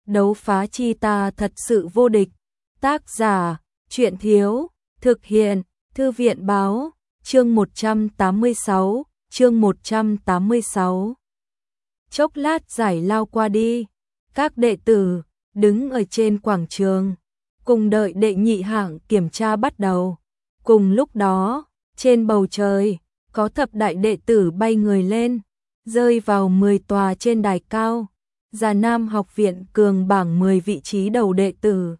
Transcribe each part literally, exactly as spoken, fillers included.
đấu phá chi ta thật sự vô địch. Tác giả, Truyện Thiếu, thực hiện, Thư viện Báo, chương một trăm tám mươi sáu, chương một trăm tám mươi sáu. Chốc lát giải lao qua đi, các đệ tử đứng ở trên quảng trường, cùng đợi đệ nhị hạng kiểm tra bắt đầu. Cùng lúc đó, trên bầu trời, có thập đại đệ tử bay người lên, rơi vào mười tòa trên đài cao. Già Nam học viện cường bảng mười vị trí đầu đệ tử.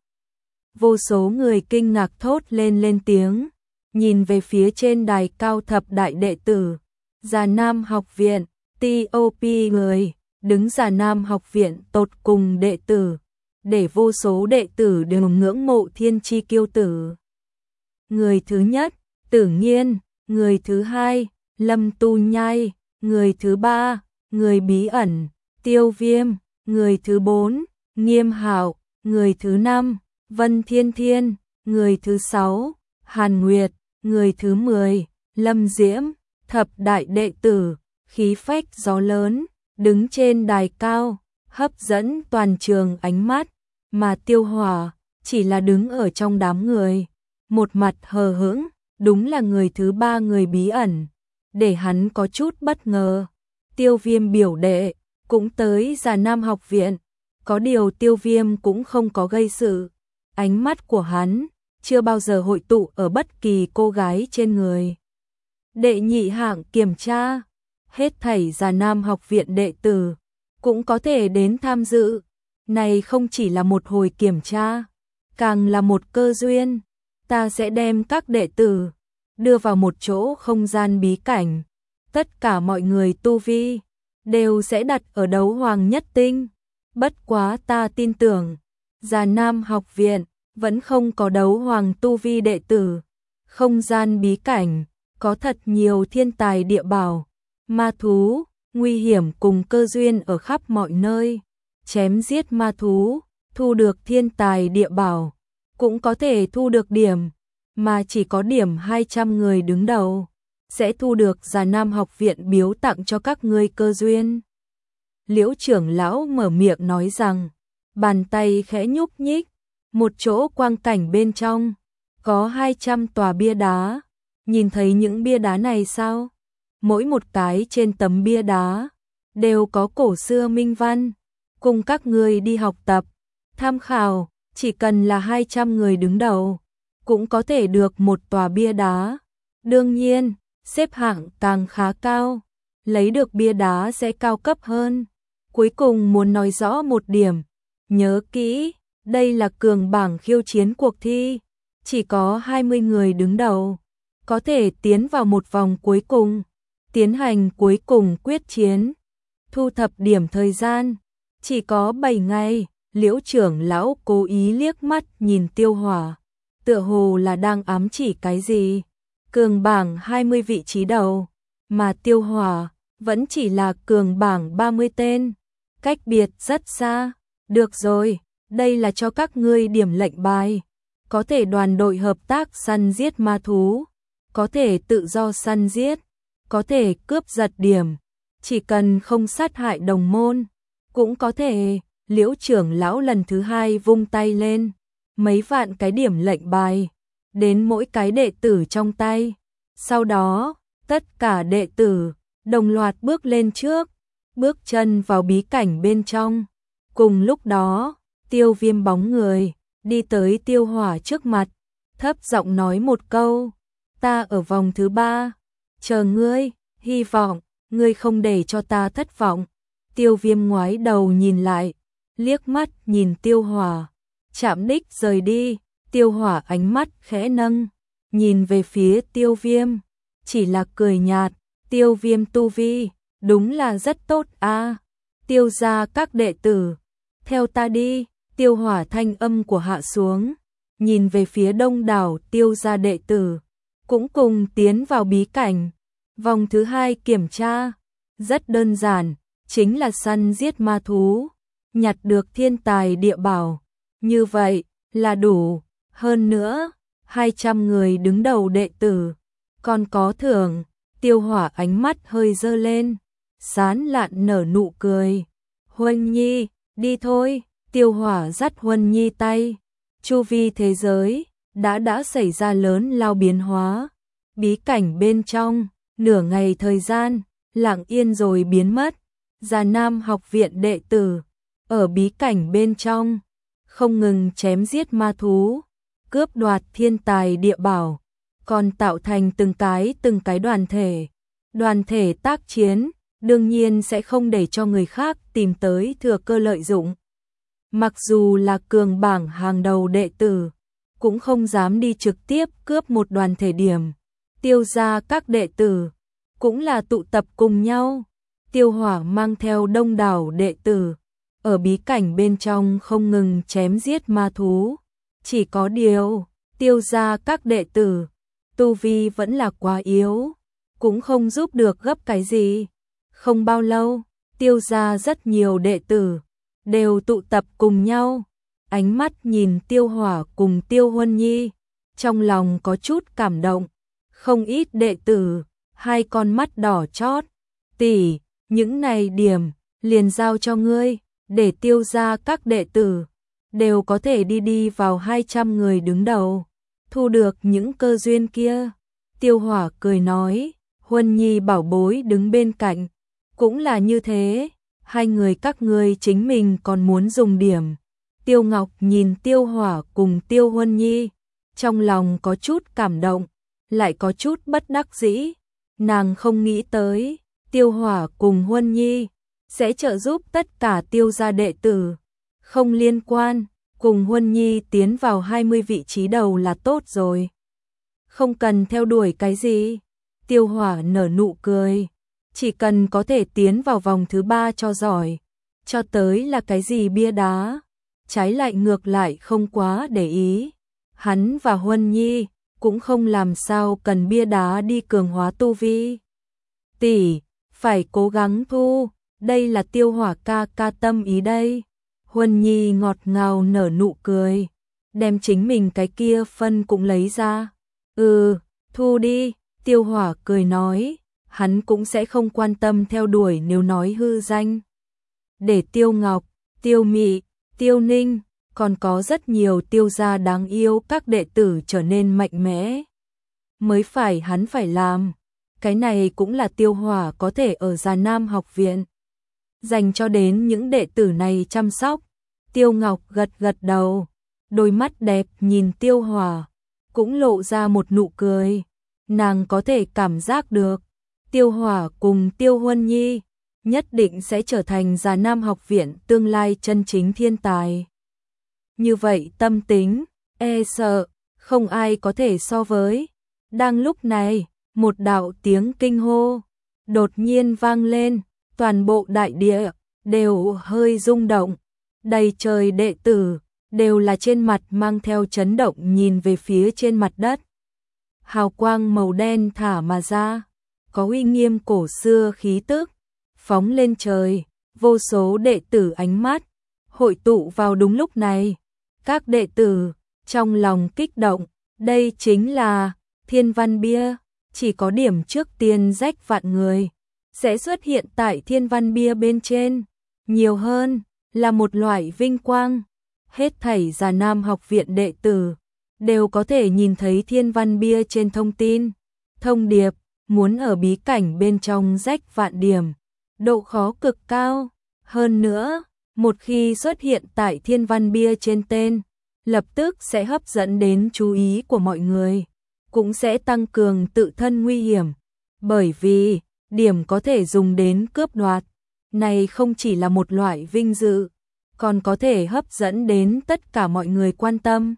Vô số người kinh ngạc thốt lên lên tiếng, nhìn về phía trên đài cao thập đại đệ tử. Già Nam học viện, tê ô pê người, đứng Già Nam học viện tột cùng đệ tử, để vô số đệ tử đều ngưỡng mộ thiên chi kiêu tử. Người thứ nhất, Tử Nghiên, người thứ hai, Lâm Tu Nhai, người thứ ba, người bí ẩn, Tiêu Viêm, người thứ bốn, Nghiêm Hạo, người thứ năm, Vân Thiên Thiên, người thứ sáu, Hàn Nguyệt, người thứ mười, Lâm Diễm. Thập đại đệ tử, khí phách gió lớn, đứng trên đài cao, hấp dẫn toàn trường ánh mắt, mà Tiêu Hỏa chỉ là đứng ở trong đám người, một mặt hờ hững, đúng là người thứ ba người bí ẩn, để hắn có chút bất ngờ. Tiêu Viêm biểu đệ cũng tới Già Nam học viện, có điều Tiêu Viêm cũng không có gây sự, ánh mắt của hắn chưa bao giờ hội tụ ở bất kỳ cô gái trên người. Đệ nhị hạng kiểm tra, hết thảy Già Nam học viện đệ tử cũng có thể đến tham dự. Này không chỉ là một hồi kiểm tra, càng là một cơ duyên. Ta sẽ đem các đệ tử đưa vào một chỗ không gian bí cảnh. Tất cả mọi người tu vi đều sẽ đặt ở đấu hoàng nhất tinh. Bất quá ta tin tưởng, Già Nam học viện vẫn không có đấu hoàng tu vi đệ tử. Không gian bí cảnh có thật nhiều thiên tài địa bảo, ma thú, nguy hiểm cùng cơ duyên ở khắp mọi nơi. Chém giết ma thú, thu được thiên tài địa bảo, cũng có thể thu được điểm, mà chỉ có điểm hai trăm người đứng đầu sẽ thu được Già Nam học viện biếu tặng cho các ngươi cơ duyên. Liễu trưởng lão mở miệng nói rằng, bàn tay khẽ nhúc nhích, một chỗ quang cảnh bên trong có hai trăm tòa bia đá. Nhìn thấy những bia đá này sao? Mỗi một cái trên tấm bia đá đều có cổ xưa minh văn, cùng các người đi học tập, tham khảo. Chỉ cần là hai trăm người đứng đầu cũng có thể được một tòa bia đá. Đương nhiên, xếp hạng càng khá cao, lấy được bia đá sẽ cao cấp hơn. Cuối cùng muốn nói rõ một điểm, nhớ kỹ, đây là cường bảng khiêu chiến cuộc thi, chỉ có hai mươi người đứng đầu có thể tiến vào một vòng cuối cùng, tiến hành cuối cùng quyết chiến. Thu thập điểm thời gian chỉ có bảy ngày. Liễu trưởng lão cố ý liếc mắt nhìn Tiêu Hỏa, tựa hồ là đang ám chỉ cái gì. Cường bảng hai mươi vị trí đầu, mà Tiêu Hỏa vẫn chỉ là cường bảng ba mươi tên, cách biệt rất xa. Được rồi, đây là cho các ngươi điểm lệnh bài, có thể đoàn đội hợp tác săn giết ma thú, có thể tự do săn giết, có thể cướp giật điểm, chỉ cần không sát hại đồng môn, cũng có thể. Liễu trưởng lão lần thứ hai vung tay lên, mấy vạn cái điểm lệnh bài đến mỗi cái đệ tử trong tay. Sau đó, tất cả đệ tử đồng loạt bước lên trước, bước chân vào bí cảnh bên trong. Cùng lúc đó, Tiêu Viêm bóng người đi tới Tiêu Hỏa trước mặt, thấp giọng nói một câu, ta ở vòng thứ ba, chờ ngươi, hy vọng ngươi không để cho ta thất vọng. Tiêu Viêm ngoái đầu nhìn lại, liếc mắt nhìn Tiêu Hỏa, chạm đích rời đi. Tiêu Hỏa ánh mắt khẽ nâng, nhìn về phía Tiêu Viêm, chỉ là cười nhạt. Tiêu Viêm tu vi đúng là rất tốt a. À. Tiêu gia các đệ tử, theo ta đi. Tiêu Hỏa thanh âm của hạ xuống, nhìn về phía đông đảo Tiêu gia đệ tử, cũng cùng tiến vào bí cảnh. Vòng thứ hai kiểm tra rất đơn giản, chính là săn giết ma thú, nhặt được thiên tài địa bảo, như vậy là đủ. Hơn nữa, hai trăm người đứng đầu đệ tử còn có thưởng. Tiêu Hỏa ánh mắt hơi dơ lên, sán lạn nở nụ cười. Huân Nhi, đi thôi. Tiêu Hỏa dắt Huân Nhi tay, chu vi thế giới đã đã xảy ra lớn lao biến hóa, bí cảnh bên trong, nửa ngày thời gian, lặng yên rồi biến mất. Già Nam học viện đệ tử, ở bí cảnh bên trong, không ngừng chém giết ma thú, cướp đoạt thiên tài địa bảo, còn tạo thành từng cái từng cái đoàn thể. Đoàn thể tác chiến, đương nhiên sẽ không để cho người khác tìm tới thừa cơ lợi dụng. Mặc dù là cường bảng hàng đầu đệ tử, cũng không dám đi trực tiếp cướp một đoàn thể điểm. Tiêu gia các đệ tử, cũng là tụ tập cùng nhau. Tiêu Hỏa mang theo đông đảo đệ tử, ở bí cảnh bên trong không ngừng chém giết ma thú. Chỉ có điều, tiêu gia các đệ tử, tu vi vẫn là quá yếu, cũng không giúp được gấp cái gì. Không bao lâu, tiêu gia rất nhiều đệ tử, đều tụ tập cùng nhau. Ánh mắt nhìn Tiêu Hỏa cùng Tiêu Huân Nhi, trong lòng có chút cảm động. Không ít đệ tử, hai con mắt đỏ chót. Tỷ, những này điểm, liền giao cho ngươi, để tiêu gia các đệ tử, đều có thể đi đi vào hai trăm người đứng đầu, thu được những cơ duyên kia. Tiêu Hỏa cười nói, Huân Nhi bảo bối đứng bên cạnh, cũng là như thế, hai người các ngươi chính mình còn muốn dùng điểm. Tiêu Ngọc nhìn Tiêu Hỏa cùng Tiêu Huân Nhi, trong lòng có chút cảm động, lại có chút bất đắc dĩ. Nàng không nghĩ tới, Tiêu Hỏa cùng Huân Nhi sẽ trợ giúp tất cả tiêu gia đệ tử. Không liên quan, cùng Huân Nhi tiến vào hai mươi vị trí đầu là tốt rồi. Không cần theo đuổi cái gì. Tiêu Hỏa nở nụ cười, chỉ cần có thể tiến vào vòng thứ ba cho giỏi, cho tới là cái gì bia đá, trái lại ngược lại không quá để ý. Hắn và Huân Nhi cũng không làm sao cần bia đá đi cường hóa tu vi. Tỷ, phải cố gắng thu, đây là Tiêu Hỏa ca ca tâm ý đây. Huân Nhi ngọt ngào nở nụ cười, đem chính mình cái kia phân cũng lấy ra. Ừ, thu đi, Tiêu Hỏa cười nói, hắn cũng sẽ không quan tâm theo đuổi nếu nói hư danh. Để Tiêu Ngọc, Tiêu Mị, Tiêu Ninh, còn có rất nhiều tiêu gia đáng yêu các đệ tử trở nên mạnh mẽ, mới phải hắn phải làm. Cái này cũng là Tiêu Hỏa có thể ở Già Nam học viện dành cho đến những đệ tử này chăm sóc. Tiêu Ngọc gật gật đầu, đôi mắt đẹp nhìn Tiêu Hỏa, cũng lộ ra một nụ cười. Nàng có thể cảm giác được, Tiêu Hỏa cùng Tiêu Huân Nhi nhất định sẽ trở thành Già Nam học viện tương lai chân chính thiên tài. Như vậy tâm tính, e sợ, không ai có thể so với. Đang lúc này, một đạo tiếng kinh hô đột nhiên vang lên, toàn bộ đại địa đều hơi rung động. Đầy trời đệ tử đều là trên mặt mang theo chấn động nhìn về phía trên mặt đất. Hào quang màu đen thả mà ra, có uy nghiêm cổ xưa khí tức, phóng lên trời. Vô số đệ tử ánh mắt hội tụ vào đúng lúc này. Các đệ tử trong lòng kích động, đây chính là Thiên Văn Bia. Chỉ có điểm trước tiên rách vạn người sẽ xuất hiện tại Thiên Văn Bia bên trên, nhiều hơn là một loại vinh quang. Hết thảy Già Nam học viện đệ tử đều có thể nhìn thấy Thiên Văn Bia trên thông tin. Thông điệp, muốn ở bí cảnh bên trong rách vạn điểm, độ khó cực cao. Hơn nữa, một khi xuất hiện tại Thiên Văn Bia trên tên, lập tức sẽ hấp dẫn đến chú ý của mọi người, cũng sẽ tăng cường tự thân nguy hiểm. Bởi vì, điểm có thể dùng đến cướp đoạt, này không chỉ là một loại vinh dự, còn có thể hấp dẫn đến tất cả mọi người quan tâm.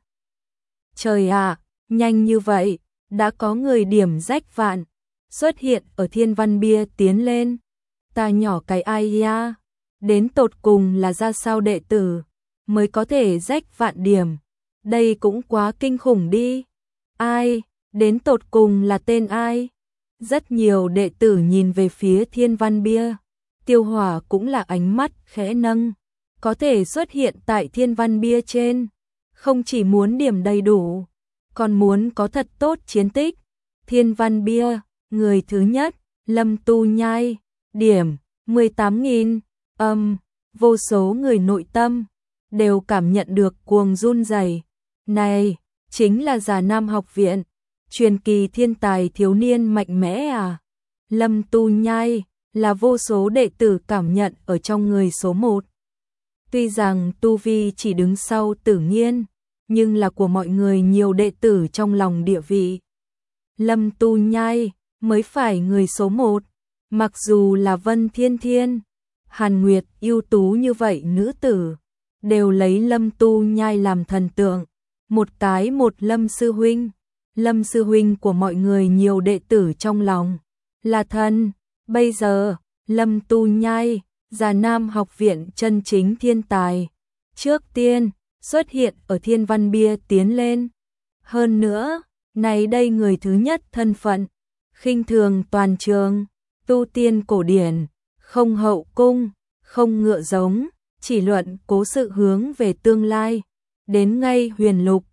Trời ạ, nhanh như vậy, đã có người điểm rách vạn xuất hiện ở Thiên Văn Bia tiến lên. Ta nhỏ cái ai ya, đến tột cùng là ra sao đệ tử mới có thể rách vạn điểm, đây cũng quá kinh khủng đi. Ai, đến tột cùng là tên ai? Rất nhiều đệ tử nhìn về phía Thiên Văn Bia. Tiêu Hỏa cũng là ánh mắt khẽ nâng, có thể xuất hiện tại Thiên Văn Bia trên, không chỉ muốn điểm đầy đủ, còn muốn có thật tốt chiến tích. Thiên Văn Bia, người thứ nhất, Lâm Tu Nhai, điểm mười tám nghìn. Âm, vô số người nội tâm đều cảm nhận được cuồng run rẩy. Này, chính là Già Nam học viện, truyền kỳ thiên tài thiếu niên mạnh mẽ à? Lâm Tu Nhai là vô số đệ tử cảm nhận ở trong người số một. Tuy rằng tu vi chỉ đứng sau Tử Nghiên, nhưng là của mọi người nhiều đệ tử trong lòng địa vị. Lâm Tu Nhai mới phải người số một, mặc dù là Vân Thiên Thiên, Hàn Nguyệt ưu tú như vậy nữ tử, đều lấy Lâm Tu Nhai làm thần tượng. Một cái một Lâm Sư Huynh, Lâm Sư Huynh của mọi người nhiều đệ tử trong lòng, là thần. Bây giờ, Lâm Tu Nhai, Già Nam học viện chân chính thiên tài, trước tiên xuất hiện ở Thiên Văn Bia tiến lên. Hơn nữa, này đây người thứ nhất thân phận, khinh thường toàn trường, tu tiên cổ điển, không hậu cung, không ngựa giống, chỉ luận cố sự hướng về tương lai, đến ngay huyền lục,